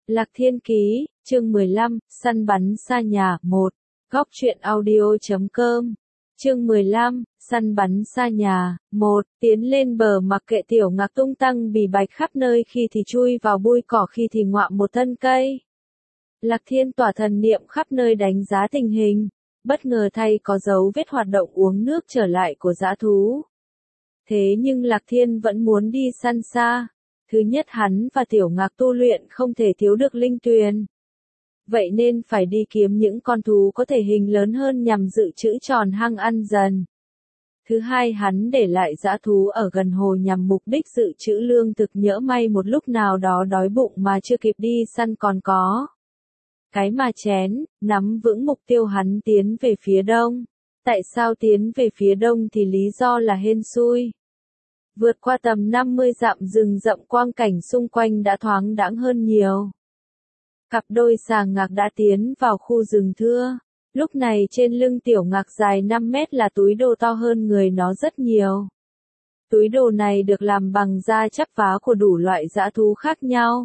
Lạc Thiên Ký, chương 15, săn bắn xa nhà, 1. Góc truyện audio.com. Chương 15, săn bắn xa nhà, 1. Tiến lên bờ mặc kệ Tiểu Ngạc tung tăng bì bạch khắp nơi, khi thì chui vào bụi cỏ, khi thì ngoạm một thân cây. Lạc Thiên tỏa thần niệm khắp nơi đánh giá tình hình, bất ngờ thay có dấu vết hoạt động uống nước trở lại của dã thú. Thế nhưng Lạc Thiên vẫn muốn đi săn xa. Thứ nhất, hắn và Tiểu Ngạc tu luyện không thể thiếu được linh tuyền. Vậy nên phải đi kiếm những con thú có thể hình lớn hơn nhằm dự trữ tròn hang ăn dần. Thứ hai, hắn để lại dã thú ở gần hồ nhằm mục đích dự trữ lương thực, nhỡ may một lúc nào đó đói bụng mà chưa kịp đi săn còn có cái mà chén. Nắm vững mục tiêu, hắn tiến về phía đông. Tại sao tiến về phía đông thì lý do là hên xui. Vượt qua tầm 50 dặm rừng rậm, quang cảnh xung quanh đã thoáng đãng hơn nhiều. Cặp đôi Xà Ngạc đã tiến vào khu rừng thưa. Lúc này trên lưng Tiểu Ngạc dài 5 mét là túi đồ to hơn người nó rất nhiều. Túi đồ này được làm bằng da chắp vá của đủ loại dã thú khác nhau.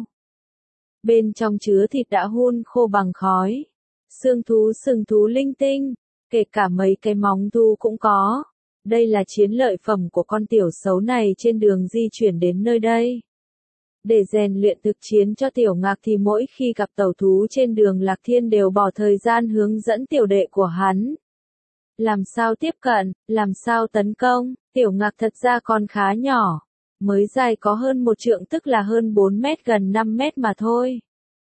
Bên trong chứa thịt đã hun khô bằng khói. Xương thú, sừng thú linh tinh, kể cả mấy cái móng thú cũng có. Đây là chiến lợi phẩm của con tiểu xấu này trên đường di chuyển đến nơi đây. Để rèn luyện thực chiến cho Tiểu Ngạc thì mỗi khi gặp tàu thú trên đường, Lạc Thiên đều bỏ thời gian hướng dẫn tiểu đệ của hắn. Làm sao tiếp cận, làm sao tấn công. Tiểu Ngạc thật ra còn khá nhỏ, mới dài có hơn 1 trượng, tức là hơn 4 mét, gần 5 mét mà thôi.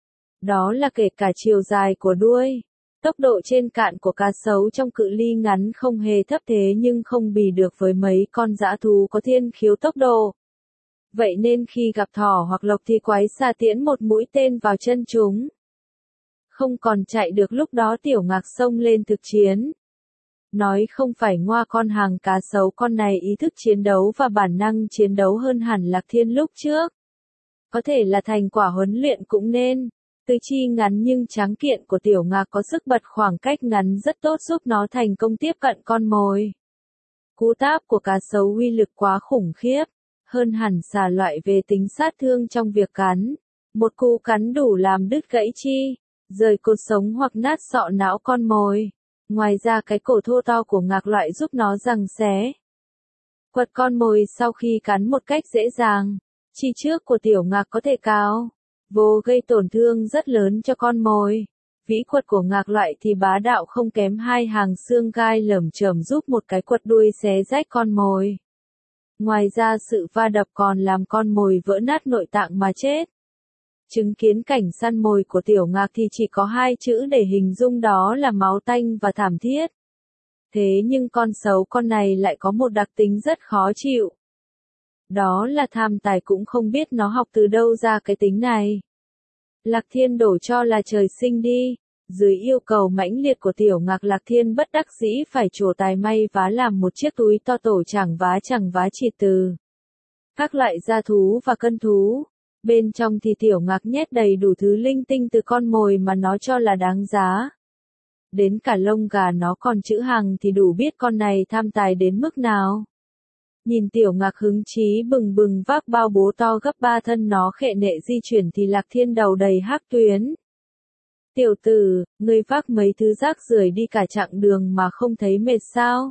Đó là kể cả chiều dài của đuôi. Tốc độ trên cạn của cá sấu trong cự ly ngắn không hề thấp, thế nhưng không bì được với mấy con dã thú có thiên khiếu tốc độ. Vậy nên khi gặp thỏ hoặc lộc thì quái xà tiễn một mũi tên vào chân chúng. Không còn chạy được, lúc đó Tiểu Ngạc xông lên thực chiến. Nói không phải ngoa, con hàng cá sấu con này ý thức chiến đấu và bản năng chiến đấu hơn hẳn Lạc Thiên lúc trước. Có thể là thành quả huấn luyện cũng nên. Tứ chi ngắn nhưng tráng kiện của Tiểu Ngạc có sức bật khoảng cách ngắn rất tốt, giúp nó thành công tiếp cận con mồi. Cú táp của cá sấu uy lực quá khủng khiếp, hơn hẳn xà loại về tính sát thương trong việc cắn. Một cú cắn đủ làm đứt gãy chi, rời cột sống hoặc nát sọ não con mồi. Ngoài ra cái cổ thô to của Ngạc loại giúp nó giằng xé, quật con mồi sau khi cắn một cách dễ dàng. Chi trước của Tiểu Ngạc có thể cao vô gây tổn thương rất lớn cho con mồi. Vĩ quật của Ngạc loại thì bá đạo không kém, hai hàng xương gai lởm chởm giúp một cái quật đuôi xé rách con mồi. Ngoài ra sự va đập còn làm con mồi vỡ nát nội tạng mà chết. Chứng kiến cảnh săn mồi của Tiểu Ngạc thì chỉ có 2 chữ để hình dung, đó là máu tanh và thảm thiết. Thế nhưng con sấu con này lại có một đặc tính rất khó chịu. Đó là tham tài, cũng không biết nó học từ đâu ra cái tính này. Lạc Thiên đổ cho là trời sinh đi. Dưới yêu cầu mãnh liệt của Tiểu Ngạc, Lạc Thiên bất đắc dĩ phải trổ tài may vá làm một chiếc túi to, tổ chẳng vá chỉ từ các loại gia thú và cân thú. Bên trong thì Tiểu Ngạc nhét đầy đủ thứ linh tinh, từ con mồi mà nó cho là đáng giá đến cả lông gà nó còn trữ hàng, thì đủ biết con này tham tài đến mức nào. Nhìn Tiểu Ngạc hứng chí bừng bừng vác bao bố to gấp 3 thân nó khệ nệ di chuyển thì Lạc Thiên đầu đầy hắc tuyến. Tiểu tử, ngươi vác mấy thứ rác rưởi đi cả chặng đường mà không thấy mệt sao?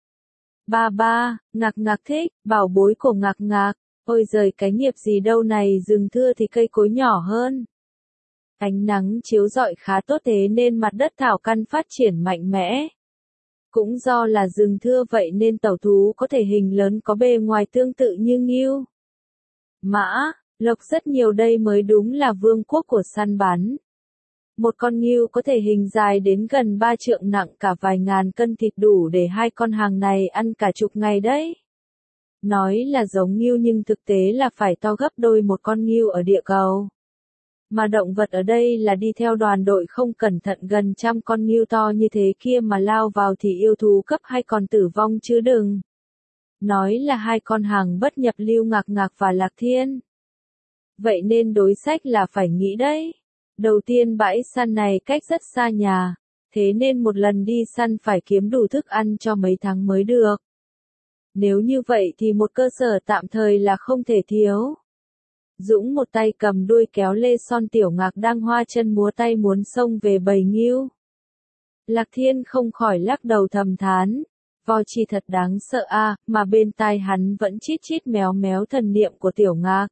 Ba, Ngạc thích, bảo bối của Ngạc. Ôi giời, cái nghiệp gì đâu này, rừng thưa thì cây cối nhỏ hơn. Ánh nắng chiếu rọi khá tốt, thế nên mặt đất thảo căn phát triển mạnh mẽ. Cũng do là rừng thưa vậy nên tẩu thú có thể hình lớn, có bề ngoài tương tự như ngưu, mã, lộc rất nhiều, đây mới đúng là vương quốc của săn bắn. Một con ngưu có thể hình dài đến gần 3 trượng, nặng cả vài ngàn cân, thịt đủ để 2 con hàng này ăn cả chục ngày đấy. Nói là giống ngưu nhưng thực tế là phải to gấp đôi một con ngưu ở địa cầu. Mà động vật ở đây là đi theo đoàn đội, không cẩn thận gần trăm con ngưu to như thế kia mà lao vào thì yêu thú cấp 2 còn tử vong chứ đừng nói là 2 con hàng bất nhập lưu, Ngạc và Lạc Thiên. Vậy nên đối sách là phải nghĩ đấy. Đầu tiên, bãi săn này cách rất xa nhà, thế nên một lần đi săn phải kiếm đủ thức ăn cho mấy tháng mới được. Nếu như vậy thì một cơ sở tạm thời là không thể thiếu. Dũng một tay cầm đuôi kéo Lê Son Tiểu Ngạc đang hoa chân múa tay muốn xông về bầy ngưu. Lạc Thiên không khỏi lắc đầu thầm thán, voi chi thật đáng sợ a, mà bên tai hắn vẫn chít chít méo méo thần niệm của Tiểu Ngạc.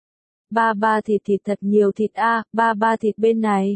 Ba ba thịt thịt thật nhiều thịt a, ba ba thịt bên này.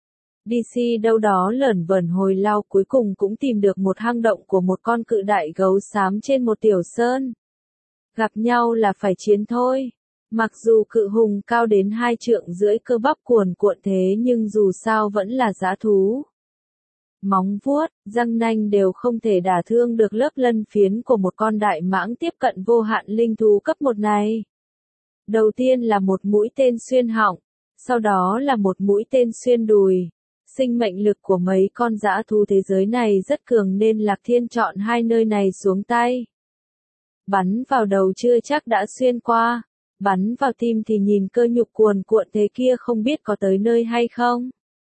DC đâu đó lởn vởn hồi lâu cuối cùng cũng tìm được một hang động của một con cự đại gấu xám trên một tiểu sơn. Gặp nhau là phải chiến thôi. Mặc dù cự hùng cao đến 2 trượng rưỡi cơ bắp cuồn cuộn thế nhưng dù sao vẫn là dã thú. Móng vuốt, răng nanh đều không thể đả thương được lớp lân phiến của một con đại mãng tiếp cận vô hạn linh thú cấp 1 này. Đầu tiên là một mũi tên xuyên họng, sau đó là một mũi tên xuyên đùi. Sinh mệnh lực của mấy con dã thú thế giới này rất cường nên Lạc Thiên chọn hai nơi này xuống tay. Bắn vào đầu chưa chắc đã xuyên qua, bắn vào tim thì nhìn cơ nhục cuồn cuộn thế kia không biết có tới nơi hay không.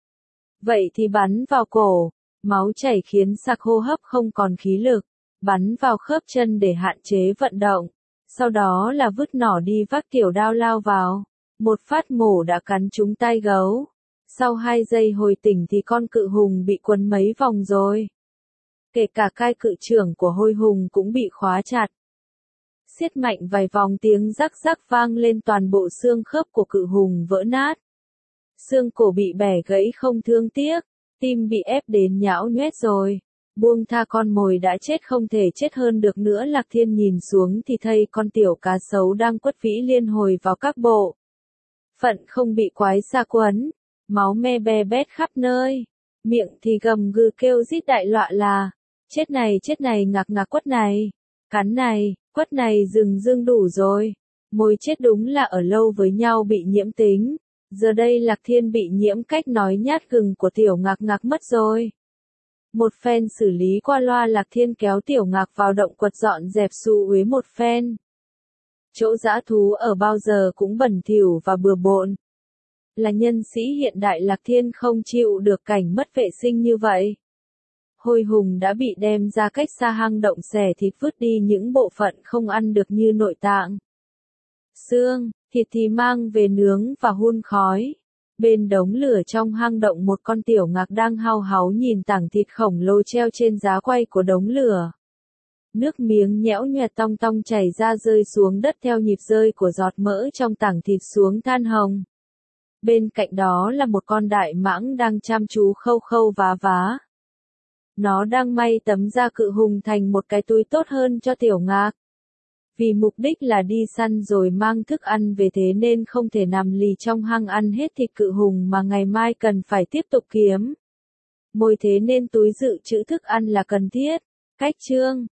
Vậy thì bắn vào cổ, máu chảy khiến sặc hô hấp không còn khí lực, bắn vào khớp chân để hạn chế vận động, sau đó là vứt nỏ đi vác tiểu đao lao vào, một phát mổ đã cắn trúng tai gấu. Sau 2 giây hồi tỉnh thì con cự hùng bị quấn mấy vòng rồi. Kể cả cai cự trưởng của hôi hùng cũng bị khóa chặt. Siết mạnh vài vòng tiếng rắc rắc vang lên toàn bộ xương khớp của cự hùng vỡ nát. Xương cổ bị bẻ gãy không thương tiếc, tim bị ép đến nhão nhoét rồi. Buông tha con mồi đã chết không thể chết hơn được nữa. Lạc Thiên nhìn xuống thì thấy con tiểu cá sấu đang quất vĩ liên hồi vào các bộ phận không bị quái xa quấn. Máu me be bét khắp nơi, miệng thì gầm gừ kêu rít đại loạn là, chết này ngạc ngạc quất này, cắn này, quất này dừng đủ rồi, môi chết đúng là ở lâu với nhau bị nhiễm tính, giờ đây Lạc Thiên bị nhiễm cách nói nhát gừng của tiểu ngạc ngạc mất rồi. Một phen xử lý qua loa Lạc Thiên kéo tiểu ngạc vào động quật dọn dẹp xu uế một phen. Chỗ dã thú ở bao giờ cũng bẩn thỉu và bừa bộn. Là nhân sĩ hiện đại Lạc Thiên không chịu được cảnh mất vệ sinh như vậy. Hôi hùng đã bị đem ra cách xa hang động xẻ thịt vứt đi những bộ phận không ăn được như nội tạng, xương, thịt thì mang về nướng và hun khói. Bên đống lửa trong hang động một con tiểu ngạc đang hao háu nhìn tảng thịt khổng lồ treo trên giá quay của đống lửa. Nước miếng nhẽo nhoẹt tong tong chảy ra rơi xuống đất theo nhịp rơi của giọt mỡ trong tảng thịt xuống than hồng. Bên cạnh đó là một con đại mãng đang chăm chú khâu khâu vá vá. Nó đang may tấm da cự hùng thành một cái túi tốt hơn cho tiểu ngạc. Vì mục đích là đi săn rồi mang thức ăn về thế nên không thể nằm lì trong hang ăn hết thịt cự hùng mà ngày mai cần phải tiếp tục kiếm mồi thế nên túi dự trữ thức ăn là cần thiết. Cách chương